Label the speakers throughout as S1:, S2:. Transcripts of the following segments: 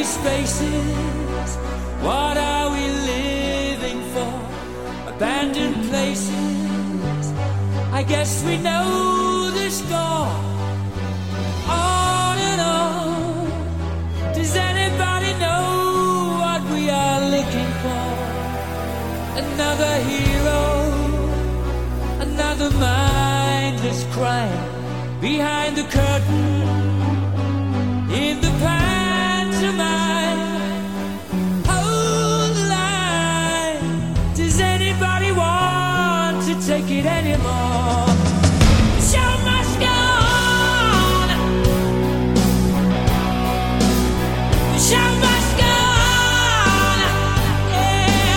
S1: empty spaces. What are we living for? Abandoned places. I guess we know the score. On and on. Does anybody know what we are looking for? Another hero, another mindless crime. Behind the curtain, in the pantomime. Hold the line. Does anybody want to take it anymore? The show must go on. The show must go on. Yeah.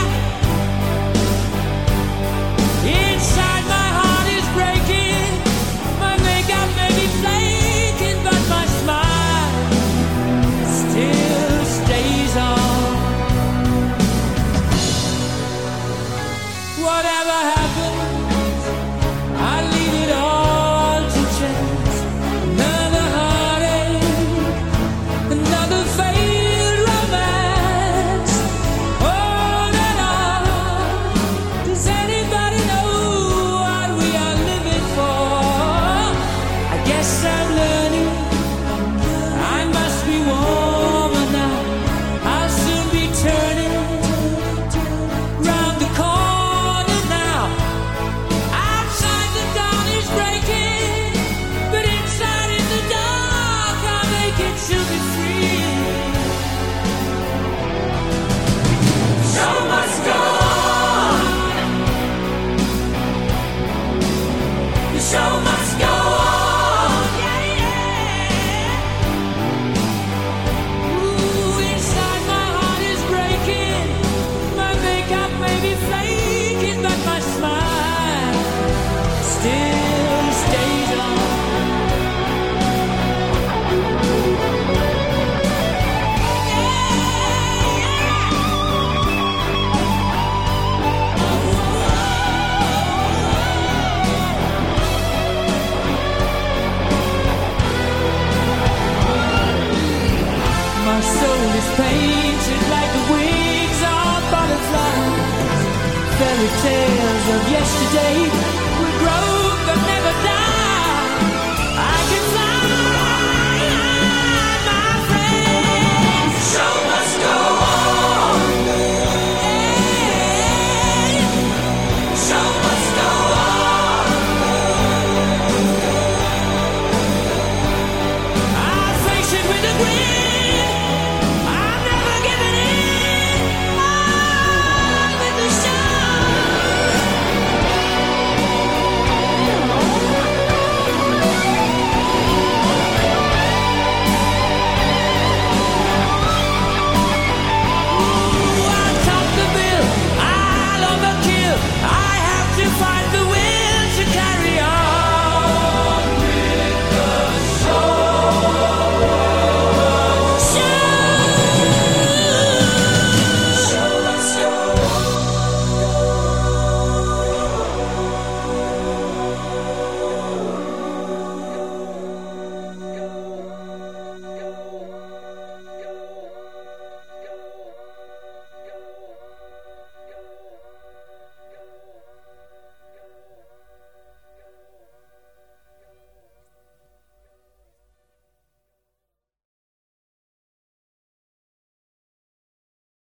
S1: Inside my heart is breaking. My makeup may be flaking, but my smile still stays on. Whatever happens, I leave it all to chance. Another heartache, another failed romance. On and on. Does anybody know what we are living for? I guess I'm learning. I must be warmer now. I'll soon be turning round the corner now. Outside the dawn is breaking, but inside in the dark I'll make it to be free. The show must go on. The show must go on. Yeah, yeah. Ooh, inside my heart is breaking. My makeup may be flaking, but my smile still stays on. My soul is painted like the wings of butterflies. Fairy tales of yesterday will grow